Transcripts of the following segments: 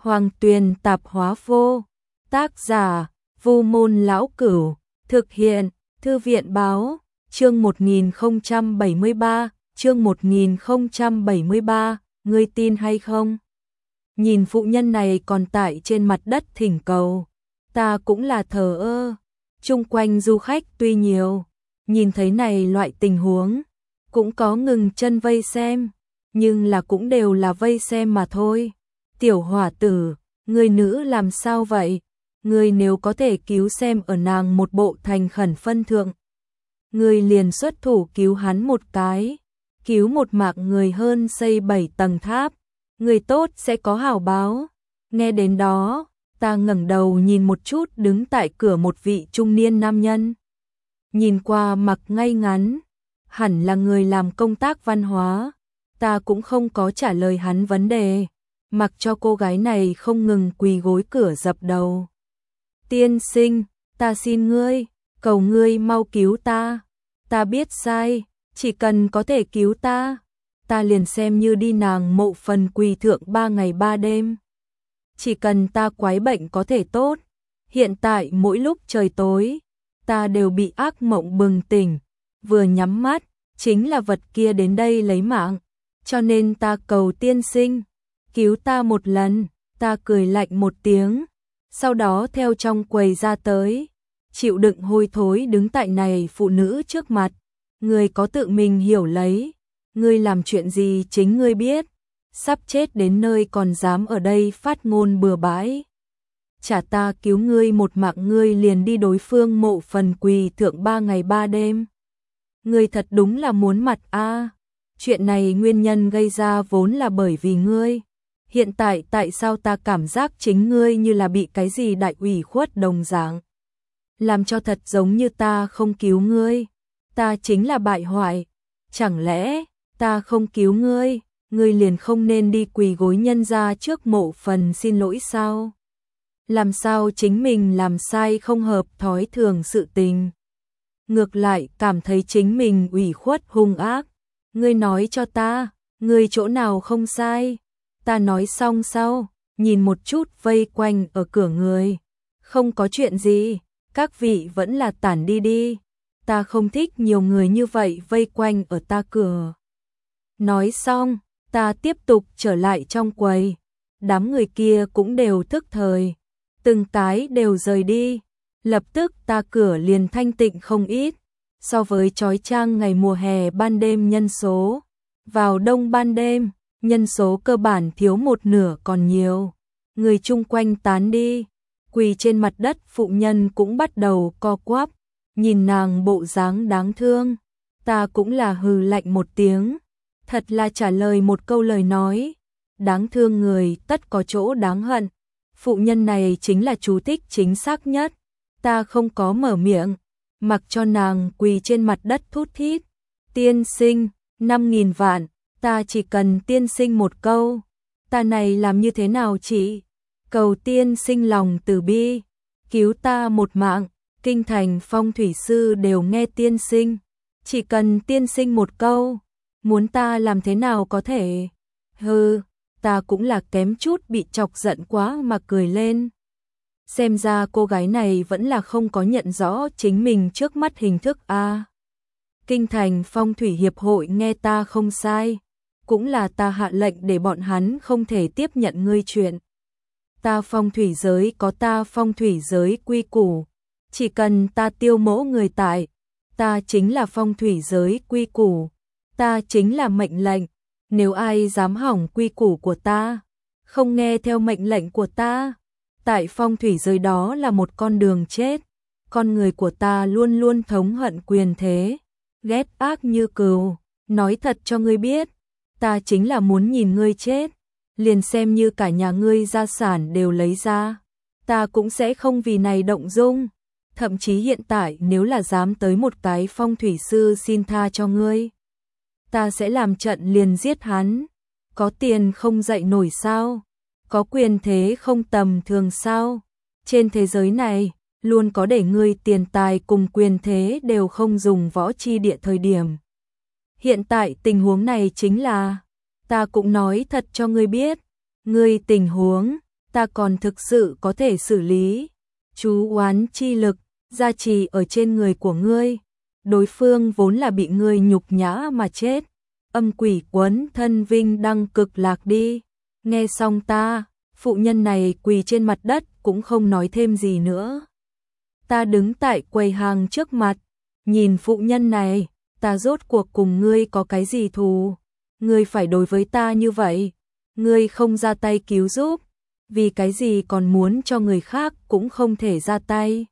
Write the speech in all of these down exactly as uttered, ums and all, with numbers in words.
Hoàng Tuyền Tạp Hóa Vô. Tác giả: Vu Môn Lão Cửu. Thực hiện: Thư viện Báo. Chương một nghìn không trăm bảy mươi ba, chương một nghìn không trăm bảy mươi ba, ngươi tin hay không? Nhìn phụ nhân này còn tại trên mặt đất thỉnh cầu, ta cũng là thờ ơ. Chung quanh du khách tuy nhiều, nhìn thấy này loại tình huống, cũng có ngừng chân vây xem, nhưng là cũng đều là vây xem mà thôi. Tiểu hỏa tử, người nữ làm sao vậy? Người nếu có thể cứu xem ở nàng một bộ thành khẩn phân thượng, người liền xuất thủ cứu hắn một cái, cứu một mạng người hơn xây bảy tầng tháp, người tốt sẽ có hảo báo. Nghe đến đó, ta ngẩng đầu nhìn một chút đứng tại cửa một vị trung niên nam nhân. Nhìn qua mặc ngay ngắn, hẳn là người làm công tác văn hóa, ta cũng không có trả lời hắn vấn đề, mặc cho cô gái này không ngừng quỳ gối cửa dập đầu. Tiên sinh, ta xin ngươi, cầu ngươi mau cứu ta, ta biết sai, chỉ cần có thể cứu ta, ta liền xem như đi nàng mộ phần quỳ thượng ba ngày ba đêm. Chỉ cần ta quái bệnh có thể tốt, hiện tại mỗi lúc trời tối, ta đều bị ác mộng bừng tỉnh, vừa nhắm mắt, chính là vật kia đến đây lấy mạng, cho nên ta cầu tiên sinh, cứu ta một lần. Ta cười lạnh một tiếng, sau đó theo trong quầy ra tới, chịu đựng hôi thối đứng tại này phụ nữ trước mặt. Ngươi có tự mình hiểu lấy, ngươi làm chuyện gì chính ngươi biết, sắp chết đến nơi còn dám ở đây phát ngôn bừa bãi. Chả ta cứu ngươi một mạng ngươi liền đi đối phương mộ phần quỳ thượng ba ngày ba đêm. Ngươi thật đúng là muốn mặt a. Chuyện này nguyên nhân gây ra vốn là bởi vì ngươi. Hiện tại tại sao ta cảm giác chính ngươi như là bị cái gì đại ủy khuất đồng dạng, làm cho thật giống như ta không cứu ngươi, ta chính là bại hoại. Chẳng lẽ ta không cứu ngươi, ngươi liền không nên đi quỳ gối nhân ra trước mộ phần xin lỗi sao? Làm sao chính mình làm sai không hợp thói thường sự tình, ngược lại cảm thấy chính mình ủy khuất hung ác. Ngươi nói cho ta, ngươi chỗ nào không sai? Ta nói xong sau, nhìn một chút vây quanh ở cửa người. Không có chuyện gì, các vị vẫn là tản đi đi. Ta không thích nhiều người như vậy vây quanh ở ta cửa. Nói xong, ta tiếp tục trở lại trong quầy. Đám người kia cũng đều thức thời, từng cái đều rời đi. Lập tức ta cửa liền thanh tịnh không ít, so với chói chang ngày mùa hè ban đêm nhân số. Vào đông ban đêm, nhân số cơ bản thiếu một nửa còn nhiều. Người chung quanh tán đi, quỳ trên mặt đất phụ nhân cũng bắt đầu co quắp, nhìn nàng bộ dáng đáng thương. Ta cũng là hừ lạnh một tiếng, thật là trả lời một câu lời nói. Đáng thương người tất có chỗ đáng hận. Phụ nhân này chính là chú thích chính xác nhất. Ta không có mở miệng, mặc cho nàng quỳ trên mặt đất thút thít. Tiên sinh, năm nghìn vạn. Ta chỉ cần tiên sinh một câu. Ta này làm như thế nào chị? Cầu tiên sinh lòng từ bi, cứu ta một mạng. Kinh thành phong thủy sư đều nghe tiên sinh. Chỉ cần tiên sinh một câu, muốn ta làm thế nào có thể? Hừ, ta cũng là kém chút bị chọc giận quá mà cười lên. Xem ra cô gái này vẫn là không có nhận rõ chính mình trước mắt hình thức a. À, Kinh thành phong thủy hiệp hội nghe ta không sai, cũng là ta hạ lệnh để bọn hắn không thể tiếp nhận ngươi chuyện. Ta phong thủy giới có ta phong thủy giới quy củ, chỉ cần ta tiêu mỗ người tại, ta chính là phong thủy giới quy củ, ta chính là mệnh lệnh. Nếu ai dám hỏng quy củ của ta, không nghe theo mệnh lệnh của ta, tại phong thủy giới đó là một con đường chết. Con người của ta luôn luôn thống hận quyền thế, ghét ác như cừu. Nói thật cho ngươi biết, ta chính là muốn nhìn ngươi chết, liền xem như cả nhà ngươi gia sản đều lấy ra, ta cũng sẽ không vì này động dung. Thậm chí hiện tại nếu là dám tới một cái phong thủy sư xin tha cho ngươi, ta sẽ làm trận liền giết hắn. Có tiền không dậy nổi sao? Có quyền thế không tầm thường sao? Trên thế giới này, luôn có để ngươi tiền tài cùng quyền thế đều không dùng võ chi địa thời điểm. Hiện tại tình huống này chính là, ta cũng nói thật cho ngươi biết, ngươi tình huống, ta còn thực sự có thể xử lý. Chú oán chi lực, gia trì ở trên người của ngươi. Đối phương vốn là bị ngươi nhục nhã mà chết. Âm quỷ quấn thân vinh đăng cực lạc đi. Nghe xong ta, phụ nhân này quỳ trên mặt đất cũng không nói thêm gì nữa. Ta đứng tại quầy hàng trước mặt, nhìn phụ nhân này, ta rốt cuộc cùng ngươi có cái gì thù? Ngươi phải đối với ta như vậy, ngươi không ra tay cứu giúp, vì cái gì còn muốn cho người khác cũng không thể ra tay.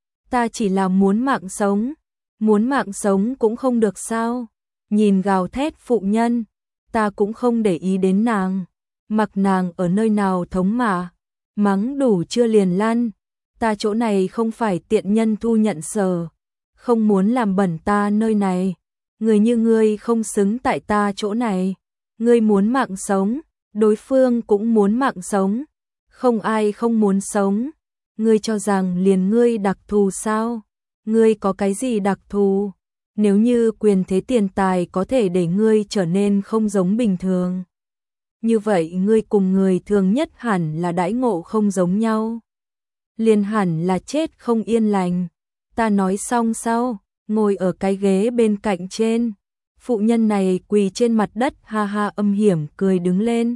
Ta chỉ là muốn mạng sống, muốn mạng sống cũng không được sao? Nhìn gào thét phụ nhân, ta cũng không để ý đến nàng, mặc nàng ở nơi nào thống mà, mắng đủ chưa liền lăn, ta chỗ này không phải tiện nhân thu nhận sở, không muốn làm bẩn ta nơi này, người như ngươi không xứng tại ta chỗ này, ngươi muốn mạng sống, đối phương cũng muốn mạng sống, không ai không muốn sống, ngươi cho rằng liền ngươi đặc thù sao? Ngươi có cái gì đặc thù? Nếu như quyền thế tiền tài có thể để ngươi trở nên không giống bình thường, như vậy ngươi cùng người thường nhất hẳn là đãi ngộ không giống nhau. Liền hẳn là chết không yên lành. Ta nói xong sau, ngồi ở cái ghế bên cạnh trên. Phụ nhân này quỳ trên mặt đất ha ha âm hiểm cười đứng lên.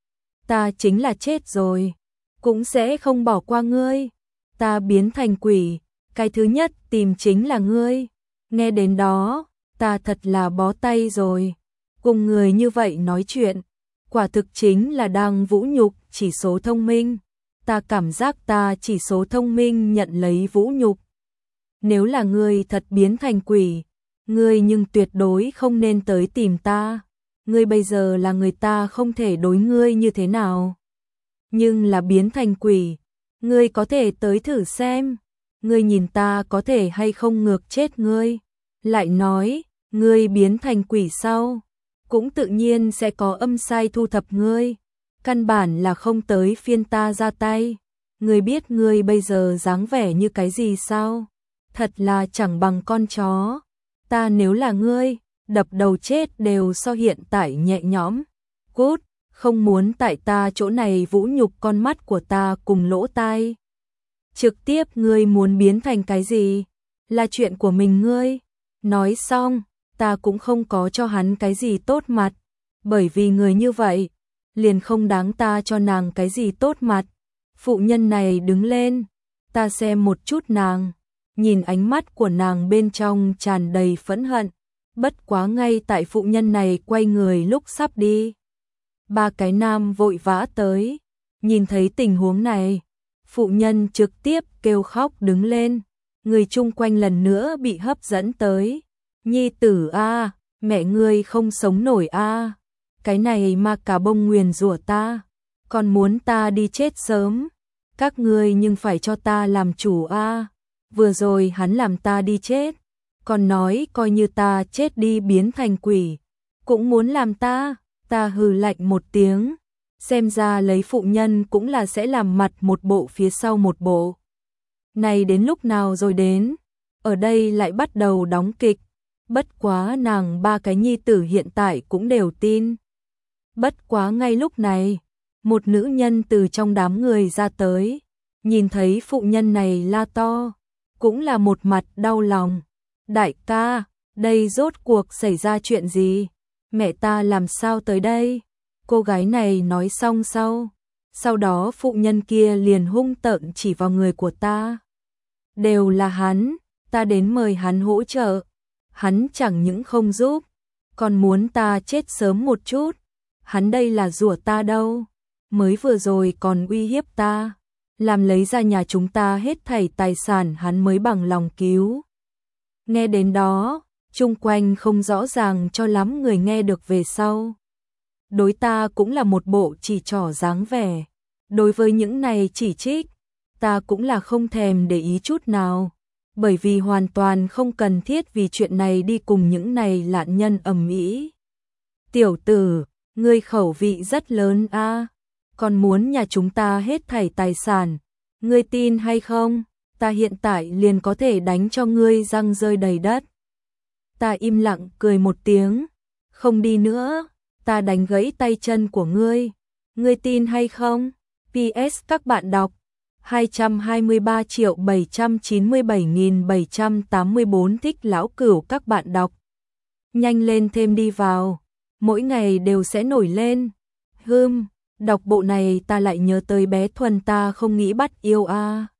Ta chính là chết rồi, cũng sẽ không bỏ qua ngươi. Ta biến thành quỷ, cái thứ nhất tìm chính là ngươi. Nghe đến đó, ta thật là bó tay rồi. Cùng người như vậy nói chuyện, quả thực chính là đang vũ nhục chỉ số thông minh. Ta cảm giác ta chỉ số thông minh nhận lấy vũ nhục. Nếu là ngươi thật biến thành quỷ, ngươi nhưng tuyệt đối không nên tới tìm ta. Ngươi bây giờ là người ta không thể đối ngươi như thế nào. Nhưng là biến thành quỷ, ngươi có thể tới thử xem. Ngươi nhìn ta có thể hay không ngược chết ngươi. Lại nói, ngươi biến thành quỷ sau, cũng tự nhiên sẽ có âm sai thu thập ngươi. Căn bản là không tới phiên ta ra tay. Ngươi biết ngươi bây giờ dáng vẻ như cái gì sao? Thật là chẳng bằng con chó. Ta nếu là ngươi, đập đầu chết đều so hiện tại nhẹ nhõm. Cút, không muốn tại ta chỗ này vũ nhục con mắt của ta cùng lỗ tai. Trực tiếp ngươi muốn biến thành cái gì? Là chuyện của mình ngươi. Nói xong, ta cũng không có cho hắn cái gì tốt mặt. Bởi vì người như vậy, liền không đáng ta cho nàng cái gì tốt mặt. Phụ nhân này đứng lên, ta xem một chút nàng, nhìn ánh mắt của nàng bên trong tràn đầy phẫn hận. Bất quá ngay tại phụ nhân này quay người lúc sắp đi, ba cái nam vội vã tới, nhìn thấy tình huống này, phụ nhân trực tiếp kêu khóc đứng lên, người chung quanh lần nữa bị hấp dẫn tới. Nhi tử a, mẹ ngươi không sống nổi a, cái này mà cả bông nguyền rủa ta, còn muốn ta đi chết sớm, các ngươi nhưng phải cho ta làm chủ a. Vừa rồi hắn làm ta đi chết, còn nói coi như ta chết đi biến thành quỷ, cũng muốn làm ta. Ta hừ lạnh một tiếng, xem ra lấy phụ nhân cũng là sẽ làm mặt một bộ phía sau một bộ. Này đến lúc nào rồi đến, ở đây lại bắt đầu đóng kịch, bất quá nàng ba cái nhi tử hiện tại cũng đều tin. Bất quá ngay lúc này, một nữ nhân từ trong đám người ra tới, nhìn thấy phụ nhân này la to, cũng là một mặt đau lòng. Đại ca, đây rốt cuộc xảy ra chuyện gì? Mẹ ta làm sao tới đây? Cô gái này nói xong sau, sau đó phụ nhân kia liền hung tợn chỉ vào người của ta. Đều là hắn, ta đến mời hắn hỗ trợ, hắn chẳng những không giúp, còn muốn ta chết sớm một chút. Hắn đây là rủa ta đâu, mới vừa rồi còn uy hiếp ta, làm lấy ra nhà chúng ta hết thảy tài sản hắn mới bằng lòng cứu. Nghe đến đó, chung quanh không rõ ràng cho lắm người nghe được về sau. Đối ta cũng là một bộ chỉ trỏ dáng vẻ. Đối với những này chỉ trích, ta cũng là không thèm để ý chút nào, bởi vì hoàn toàn không cần thiết vì chuyện này đi cùng những này lạn nhân ầm ĩ. Tiểu tử, ngươi khẩu vị rất lớn a, còn muốn nhà chúng ta hết thảy tài sản, ngươi tin hay không? Ta hiện tại liền có thể đánh cho ngươi răng rơi đầy đất. Ta im lặng cười một tiếng, không đi nữa, ta đánh gãy tay chân của ngươi, ngươi tin hay không? pê ét các bạn đọc hai trăm hai mươi ba triệu bảy trăm chín mươi bảy nghìn bảy trăm tám mươi bốn thích lão cửu các bạn đọc. Nhanh lên thêm đi vào, mỗi ngày đều sẽ nổi lên. Hưm, đọc bộ này ta lại nhớ tới bé Thuần ta không nghĩ bắt yêu a. À.